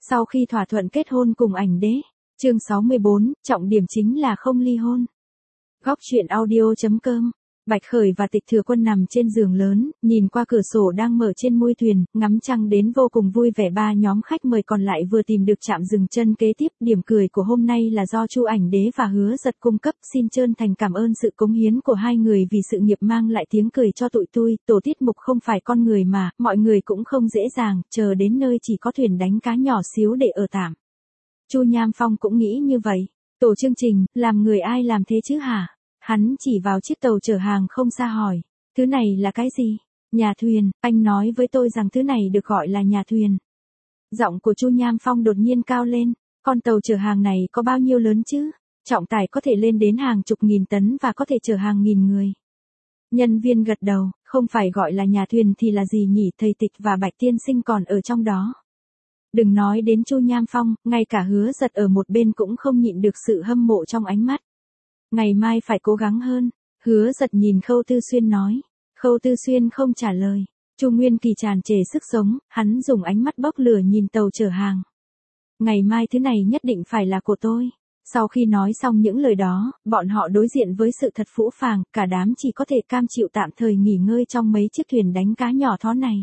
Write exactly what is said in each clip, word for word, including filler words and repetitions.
Sau khi thỏa thuận kết hôn cùng ảnh đế. Chương sáu mươi bốn, trọng điểm chính là không ly hôn. Góc truyện audio chấm com. Bạch Khởi và Tịch Thừa Quân nằm trên giường lớn, nhìn qua cửa sổ đang mở trên mui thuyền, ngắm trăng đến vô cùng vui vẻ. Ba nhóm khách mời còn lại vừa tìm được trạm dừng chân kế tiếp. Điểm cười của hôm nay là do Chu Ảnh Đế và Hứa Giật cung cấp. Xin trơn thành cảm ơn sự cống hiến của hai người vì sự nghiệp mang lại tiếng cười cho tụi tôi. Tổ tiết mục không phải con người mà, mọi người cũng không dễ dàng, chờ đến nơi chỉ có thuyền đánh cá nhỏ xíu để ở tạm. Chu Nham Phong cũng nghĩ như vậy. Tổ chương trình, làm người ai làm thế chứ hả? Hắn chỉ vào chiếc tàu chở hàng không xa hỏi. Thứ này là cái gì? Nhà thuyền, anh nói với tôi rằng thứ này được gọi là nhà thuyền. Giọng của Chu Nham Phong đột nhiên cao lên. Con tàu chở hàng này có bao nhiêu lớn chứ? Trọng tải có thể lên đến hàng chục nghìn tấn và có thể chở hàng nghìn người. Nhân viên gật đầu, không phải gọi là nhà thuyền thì là gì nhỉ? Thầy Tịch và Bạch Tiên Sinh còn ở trong đó. Đừng nói đến Chu Nham Phong, ngay cả Hứa Giật ở một bên cũng không nhịn được sự hâm mộ trong ánh mắt. Ngày mai phải cố gắng hơn. Hứa Giật nhìn Khâu Tư Xuyên nói. Khâu Tư Xuyên không trả lời. Chu Nguyên Kỳ tràn trề sức sống, hắn dùng ánh mắt bốc lửa nhìn tàu chở hàng. Ngày mai thứ này nhất định phải là của tôi. Sau khi nói xong những lời đó, bọn họ đối diện với sự thật phũ phàng, cả đám chỉ có thể cam chịu tạm thời nghỉ ngơi trong mấy chiếc thuyền đánh cá nhỏ thó này.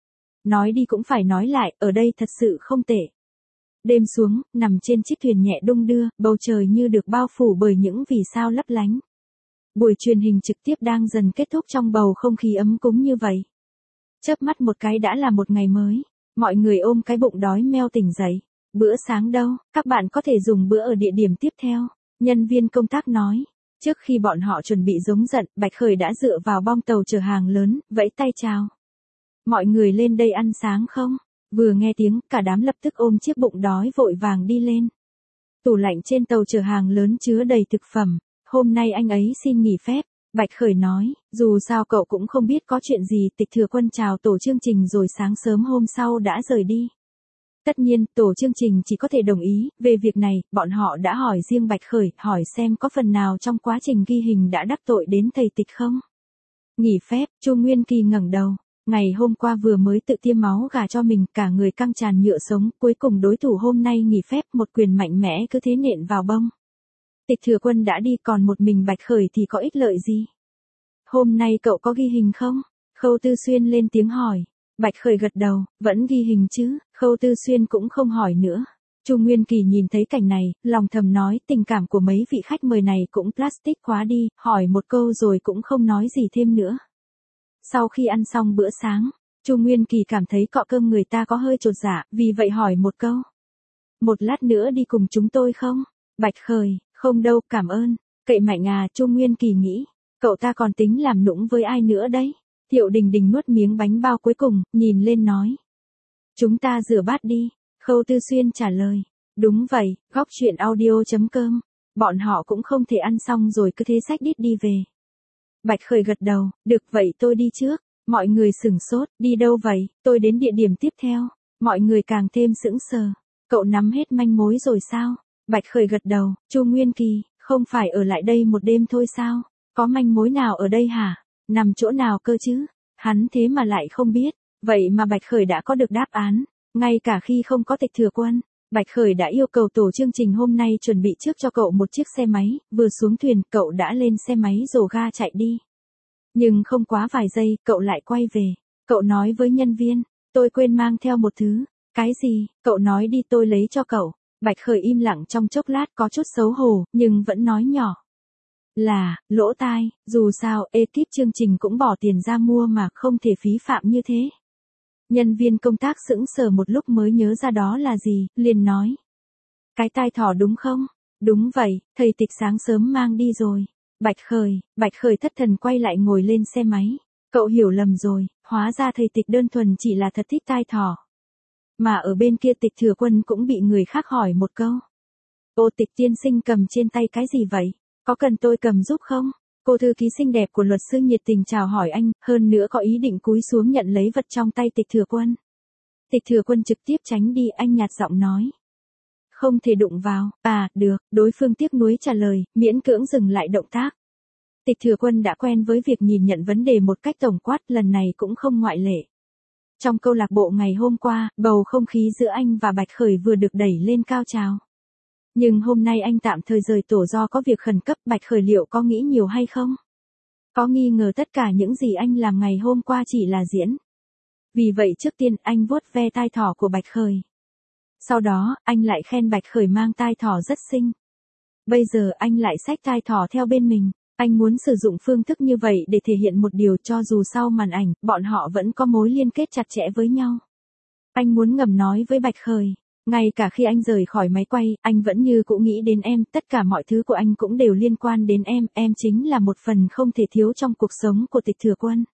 Nói đi cũng phải nói lại, ở đây thật sự không tệ. Đêm xuống, nằm trên chiếc thuyền nhẹ đung đưa, bầu trời như được bao phủ bởi những vì sao lấp lánh. Buổi truyền hình trực tiếp đang dần kết thúc trong bầu không khí ấm cúng như vậy. Chớp mắt một cái đã là một ngày mới. Mọi người ôm cái bụng đói meo tỉnh dậy. Bữa sáng đâu, các bạn có thể dùng bữa ở địa điểm tiếp theo. Nhân viên công tác nói. Trước khi bọn họ chuẩn bị giống giận, Bạch Khởi đã dựa vào bong tàu chở hàng lớn, vẫy tay chào. Mọi người lên đây ăn sáng không? Vừa nghe tiếng, cả đám lập tức ôm chiếc bụng đói vội vàng đi lên. Tủ lạnh trên tàu chở hàng lớn chứa đầy thực phẩm. Hôm nay anh ấy xin nghỉ phép. Bạch Khởi nói, dù sao cậu cũng không biết có chuyện gì. Tịch Thừa Quân chào tổ chương trình rồi sáng sớm hôm sau đã rời đi. Tất nhiên, tổ chương trình chỉ có thể đồng ý. Về việc này, bọn họ đã hỏi riêng Bạch Khởi, hỏi xem có phần nào trong quá trình ghi hình đã đắc tội đến thầy Tịch không. Nghỉ phép, Chu Nguyên Kỳ ngẩng đầu. Ngày hôm qua vừa mới tự tiêm máu gà cho mình, cả người căng tràn nhựa sống, cuối cùng đối thủ hôm nay nghỉ phép, một quyền mạnh mẽ cứ thế nện vào bông. Tịch Thừa Quân đã đi, còn một mình Bạch Khởi thì có ích lợi gì? Hôm nay cậu có ghi hình không? Khâu Tư Xuyên lên tiếng hỏi. Bạch Khởi gật đầu, vẫn ghi hình chứ. Khâu Tư Xuyên cũng không hỏi nữa. Chu Nguyên Kỳ nhìn thấy cảnh này, lòng thầm nói tình cảm của mấy vị khách mời này cũng plastic quá đi, hỏi một câu rồi cũng không nói gì thêm nữa. Sau khi ăn xong bữa sáng, Chu Nguyên Kỳ cảm thấy cọ cơm người ta có hơi chột dạ, vì vậy hỏi một câu. Một lát nữa đi cùng chúng tôi không? Bạch Khởi, không đâu, cảm ơn. Cậy mạnh à, Chu Nguyên Kỳ nghĩ. Cậu ta còn tính làm nũng với ai nữa đấy? Thiệu Đình Đình nuốt miếng bánh bao cuối cùng, nhìn lên nói. Chúng ta rửa bát đi. Khâu Tư Xuyên trả lời. Đúng vậy, góc truyện audio chấm com. Bọn họ cũng không thể ăn xong rồi cứ thế xách đít đi về. Bạch Khởi gật đầu, được vậy tôi đi trước. Mọi người sửng sốt, đi đâu vậy? Tôi đến địa điểm tiếp theo. Mọi người càng thêm sững sờ. Cậu nắm hết manh mối rồi sao? Bạch Khởi gật đầu, Chu Nguyên Kỳ, không phải ở lại đây một đêm thôi sao? Có manh mối nào ở đây hả? Nằm chỗ nào cơ chứ? Hắn thế mà lại không biết. Vậy mà Bạch Khởi đã có được đáp án. Ngay cả khi không có Tịch Thừa Quân, Bạch Khởi đã yêu cầu tổ chương trình hôm nay chuẩn bị trước cho cậu một chiếc xe máy. Vừa xuống thuyền, cậu đã lên xe máy rồ ga chạy đi. Nhưng không quá vài giây, cậu lại quay về. Cậu nói với nhân viên, tôi quên mang theo một thứ. Cái gì? Cậu nói đi tôi lấy cho cậu. Bạch Khởi im lặng trong chốc lát có chút xấu hổ, nhưng vẫn nói nhỏ. Là, lỗ tai, dù sao, ekip chương trình cũng bỏ tiền ra mua mà không thể phí phạm như thế. Nhân viên công tác sững sờ một lúc mới nhớ ra đó là gì, liền nói. Cái tai thỏ đúng không? Đúng vậy, thầy Tịch sáng sớm mang đi rồi. Bạch Khởi, Bạch Khởi thất thần quay lại ngồi lên xe máy. Cậu hiểu lầm rồi, hóa ra thầy Tịch đơn thuần chỉ là thật thích tai thỏ. Mà ở bên kia Tịch Thừa Quân cũng bị người khác hỏi một câu. Ô Tịch tiên sinh cầm trên tay cái gì vậy? Có cần tôi cầm giúp không? Cô thư ký xinh đẹp của luật sư nhiệt tình chào hỏi anh, hơn nữa có ý định cúi xuống nhận lấy vật trong tay Tịch Thừa Quân. Tịch Thừa Quân trực tiếp tránh đi, anh nhạt giọng nói. Không thể đụng vào, à, được, đối phương tiếc nuối trả lời, miễn cưỡng dừng lại động tác. Tịch Thừa Quân đã quen với việc nhìn nhận vấn đề một cách tổng quát, lần này cũng không ngoại lệ. Trong câu lạc bộ ngày hôm qua, bầu không khí giữa anh và Bạch Khởi vừa được đẩy lên cao trào. Nhưng hôm nay anh tạm thời rời tổ do có việc khẩn cấp, Bạch Khởi liệu có nghĩ nhiều hay không? Có nghi ngờ tất cả những gì anh làm ngày hôm qua chỉ là diễn. Vì vậy trước tiên anh vuốt ve tai thỏ của Bạch Khởi. Sau đó, anh lại khen Bạch Khởi mang tai thỏ rất xinh. Bây giờ anh lại xách tai thỏ theo bên mình. Anh muốn sử dụng phương thức như vậy để thể hiện một điều, cho dù sau màn ảnh, bọn họ vẫn có mối liên kết chặt chẽ với nhau. Anh muốn ngầm nói với Bạch Khởi. Ngay cả khi anh rời khỏi máy quay, anh vẫn như cũ nghĩ đến em, tất cả mọi thứ của anh cũng đều liên quan đến em, em chính là một phần không thể thiếu trong cuộc sống của Tịch Thừa Quân.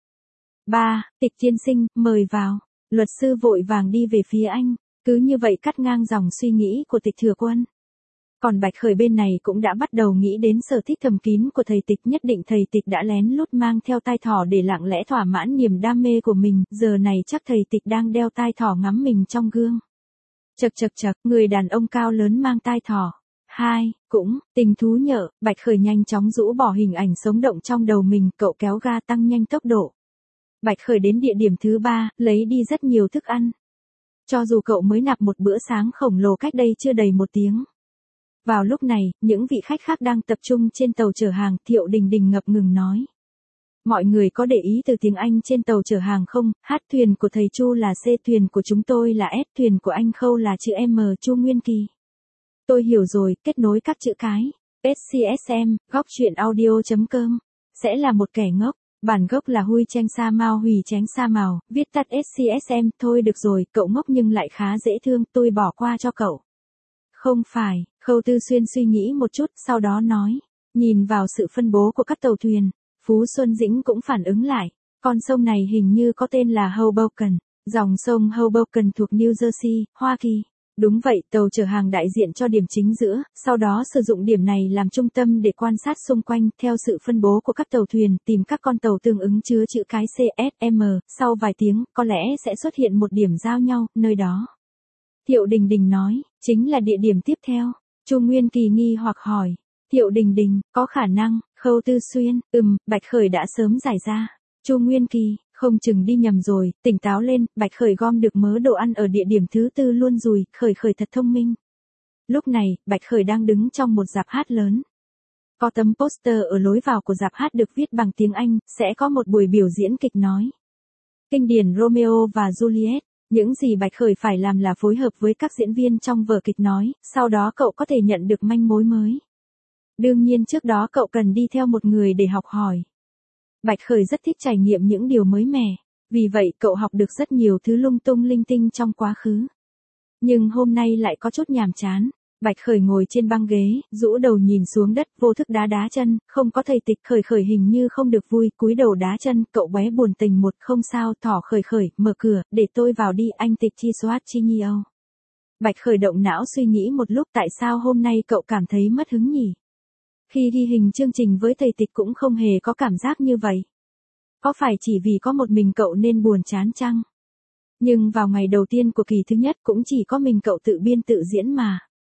ba. Tịch tiên sinh, mời vào. Luật sư vội vàng đi về phía anh, cứ như vậy cắt ngang dòng suy nghĩ của Tịch Thừa Quân. Còn Bạch Khởi bên này cũng đã bắt đầu nghĩ đến sở thích thầm kín của thầy Tịch, nhất định thầy Tịch đã lén lút mang theo tai thỏ để lặng lẽ thỏa mãn niềm đam mê của mình, giờ này chắc thầy Tịch đang đeo tai thỏ ngắm mình trong gương. Chật chật chật, người đàn ông cao lớn mang tai thỏ. Hai, cũng, tình thú nhợ, Bạch Khởi nhanh chóng rũ bỏ hình ảnh sống động trong đầu mình, cậu kéo ga tăng nhanh tốc độ. Bạch Khởi đến địa điểm thứ ba, lấy đi rất nhiều thức ăn. Cho dù cậu mới nạp một bữa sáng khổng lồ cách đây chưa đầy một tiếng. Vào lúc này, những vị khách khác đang tập trung trên tàu chở hàng, Thiệu Đình Đình ngập ngừng nói. Mọi người có để ý từ tiếng Anh trên tàu chở hàng không? Hát, thuyền của thầy Chu là C, thuyền của chúng tôi là S, thuyền của anh Khâu là chữ M, Chu Nguyên Kỳ. Tôi hiểu rồi, kết nối các chữ cái. ét xê ét em, góc truyện audio chấm com. Sẽ là một kẻ ngốc. Bản gốc là Hui Cheng Sa Mao Hủy Chén Sa Màu, viết tắt ét xê ét em. Thôi được rồi, cậu ngốc nhưng lại khá dễ thương, tôi bỏ qua cho cậu. Không phải, Khâu Tư Xuyên suy nghĩ một chút, sau đó nói. Nhìn vào sự phân bố của các tàu thuyền, Phú Xuân Dĩnh cũng phản ứng lại. Con sông này hình như có tên là Hoboken. Dòng sông Hoboken thuộc New Jersey, Hoa Kỳ. Đúng vậy, tàu chở hàng đại diện cho điểm chính giữa, sau đó sử dụng điểm này làm trung tâm để quan sát xung quanh, theo sự phân bố của các tàu thuyền, tìm các con tàu tương ứng chứa chữ cái C, S, M, sau vài tiếng, có lẽ sẽ xuất hiện một điểm giao nhau, nơi đó. Thiệu Đình Đình nói, chính là địa điểm tiếp theo. Chu Nguyên Kỳ nghi hoặc hỏi. Thiệu Đình Đình, có khả năng. Khâu Tư Xuyên, ừm, Bạch Khởi đã sớm giải ra. Chu Nguyên Kỳ, không chừng đi nhầm rồi, tỉnh táo lên, Bạch Khởi gom được mớ đồ ăn ở địa điểm thứ tư luôn rồi, Khởi Khởi thật thông minh. Lúc này, Bạch Khởi đang đứng trong một rạp hát lớn. Có tấm poster ở lối vào của rạp hát được viết bằng tiếng Anh, sẽ có một buổi biểu diễn kịch nói. Kinh điển Romeo và Juliet. Những gì Bạch Khởi phải làm là phối hợp với các diễn viên trong vở kịch nói, sau đó cậu có thể nhận được manh mối mới. Đương nhiên trước đó cậu cần đi theo một người để học hỏi. Bạch Khởi rất thích trải nghiệm những điều mới mẻ, vì vậy cậu học được rất nhiều thứ lung tung linh tinh trong quá khứ. Nhưng hôm nay lại có chút nhàm chán. Bạch Khởi ngồi trên băng ghế, rũ đầu nhìn xuống đất, vô thức đá đá chân, không có thầy Tịch. Khởi Khởi hình như không được vui, cúi đầu đá chân, cậu bé buồn tình một, không sao, thỏ Khởi Khởi, mở cửa, để tôi vào đi, anh Tịch chi soát chi nhi âu. Bạch Khởi động não suy nghĩ một lúc, tại sao hôm nay cậu cảm thấy mất hứng nhỉ? Khi ghi hình chương trình với thầy Tịch cũng không hề có cảm giác như vậy. Có phải chỉ vì có một mình cậu nên buồn chán chăng? Nhưng vào ngày đầu tiên của kỳ thứ nhất cũng chỉ có mình cậu tự biên tự diễn mà.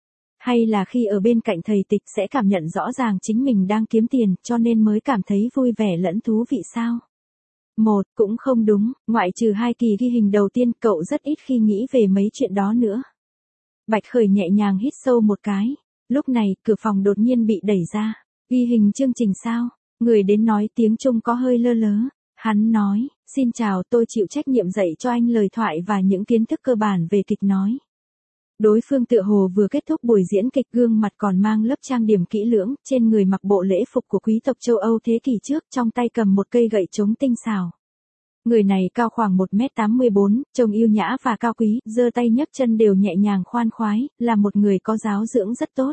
Hay là khi ở bên cạnh thầy Tịch sẽ cảm nhận rõ ràng chính mình đang kiếm tiền, cho nên mới cảm thấy vui vẻ lẫn thú vị sao? Một, cũng không đúng, ngoại trừ hai kỳ ghi hình đầu tiên, cậu rất ít khi nghĩ về mấy chuyện đó nữa. Bạch Khởi nhẹ nhàng hít sâu một cái. Lúc này, cửa phòng đột nhiên bị đẩy ra. Ghi hình chương trình sao? Người đến nói tiếng Trung có hơi lơ lớ. Hắn nói, xin chào, tôi chịu trách nhiệm dạy cho anh lời thoại và những kiến thức cơ bản về kịch nói. Đối phương tựa hồ vừa kết thúc buổi diễn kịch, gương mặt còn mang lớp trang điểm kỹ lưỡng, trên người mặc bộ lễ phục của quý tộc châu Âu thế kỷ trước, trong tay cầm một cây gậy trống tinh xảo. Người này cao khoảng một mét tám mươi bốn, trông yêu nhã và cao quý, giơ tay nhấc chân đều nhẹ nhàng khoan khoái, là một người có giáo dưỡng rất tốt.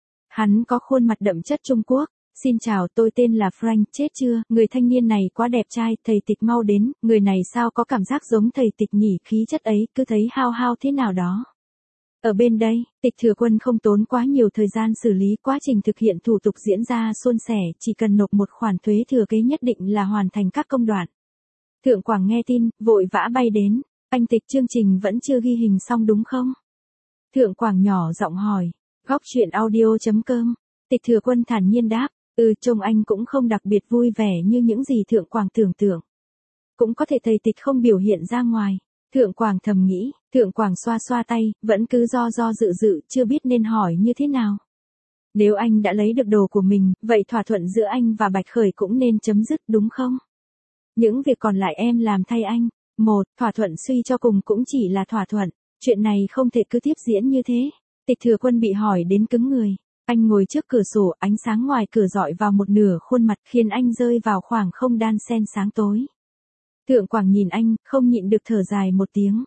Hắn có khuôn mặt đậm chất Trung Quốc. Xin chào, tôi tên là Frank, chết chưa, người thanh niên này quá đẹp trai, thầy Tịch mau đến, người này sao có cảm giác giống thầy Tịch nhỉ, khí chất ấy, cứ thấy hao hao thế nào đó. Ở bên đây, Tịch Thừa Quân không tốn quá nhiều thời gian xử lý, quá trình thực hiện thủ tục diễn ra suôn sẻ, chỉ cần nộp một khoản thuế thừa kế nhất định là hoàn thành các công đoạn. Thượng Quảng nghe tin, vội vã bay đến, anh Tịch, chương trình vẫn chưa ghi hình xong đúng không? Thượng Quảng nhỏ giọng hỏi, góc truyện audio chấm com. Tịch Thừa Quân thản nhiên đáp, ừ, trông anh cũng không đặc biệt vui vẻ như những gì Thượng Quảng tưởng tượng. Cũng có thể thầy Tịch không biểu hiện ra ngoài. Thượng Quảng thầm nghĩ, Thượng Quảng xoa xoa tay, vẫn cứ do do dự dự, chưa biết nên hỏi như thế nào. Nếu anh đã lấy được đồ của mình, vậy thỏa thuận giữa anh và Bạch Khởi cũng nên chấm dứt đúng không? Những việc còn lại em làm thay anh. Một, thỏa thuận suy cho cùng cũng chỉ là thỏa thuận. Chuyện này không thể cứ tiếp diễn như thế. Tịch Thừa Quân bị hỏi đến cứng người. Anh ngồi trước cửa sổ, ánh sáng ngoài cửa dọi vào một nửa khuôn mặt khiến anh rơi vào khoảng không đan xen sáng tối. Thượng Quảng nhìn anh, không nhịn được thở dài một tiếng.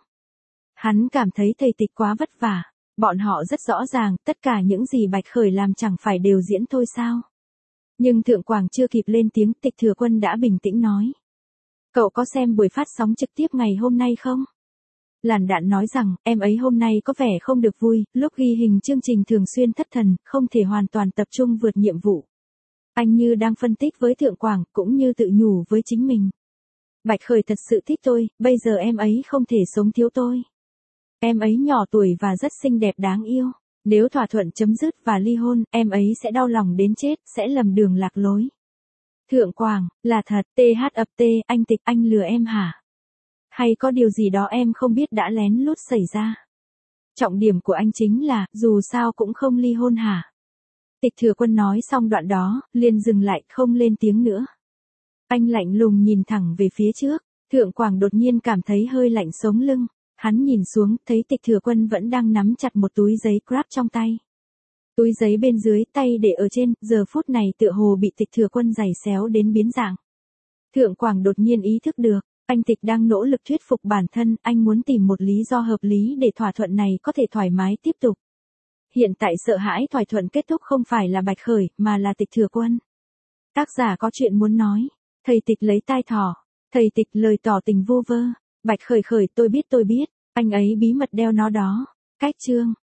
Hắn cảm thấy thầy Tịch quá vất vả. Bọn họ rất rõ ràng, tất cả những gì Bạch Khởi làm chẳng phải đều diễn thôi sao. Nhưng Thượng Quảng chưa kịp lên tiếng, Tịch Thừa Quân đã bình tĩnh nói. Cậu có xem buổi phát sóng trực tiếp ngày hôm nay không? Làn Đạn nói rằng, em ấy hôm nay có vẻ không được vui, lúc ghi hình chương trình thường xuyên thất thần, không thể hoàn toàn tập trung vượt nhiệm vụ. Anh như đang phân tích với Thượng Quảng, cũng như tự nhủ với chính mình. Bạch Khởi thật sự thích tôi, bây giờ em ấy không thể sống thiếu tôi. Em ấy nhỏ tuổi và rất xinh đẹp đáng yêu. Nếu thỏa thuận chấm dứt và ly hôn, em ấy sẽ đau lòng đến chết, sẽ lầm đường lạc lối. Thượng Quảng, là thật, tê hát ập tê, anh Tịch, anh lừa em hả? Hay có điều gì đó em không biết đã lén lút xảy ra? Trọng điểm của anh chính là, dù sao cũng không ly hôn hả? Tịch Thừa Quân nói xong đoạn đó, liền dừng lại, không lên tiếng nữa. Anh lạnh lùng nhìn thẳng về phía trước, Thượng Quảng đột nhiên cảm thấy hơi lạnh sống lưng. Hắn nhìn xuống, thấy Tịch Thừa Quân vẫn đang nắm chặt một túi giấy Grab trong tay. Túi giấy bên dưới, tay để ở trên, giờ phút này tựa hồ bị Tịch Thừa Quân giày xéo đến biến dạng. Thượng Quảng đột nhiên ý thức được, anh Tịch đang nỗ lực thuyết phục bản thân, anh muốn tìm một lý do hợp lý để thỏa thuận này có thể thoải mái tiếp tục. Hiện tại sợ hãi thỏa thuận kết thúc không phải là Bạch Khởi, mà là Tịch Thừa Quân. Tác giả có chuyện muốn nói. Thầy Tịch lấy tai thỏ. Thầy Tịch lời tỏ tình vu vơ. Bạch Khởi Khởi, tôi biết tôi biết, anh ấy bí mật đeo nó đó. Cách chương.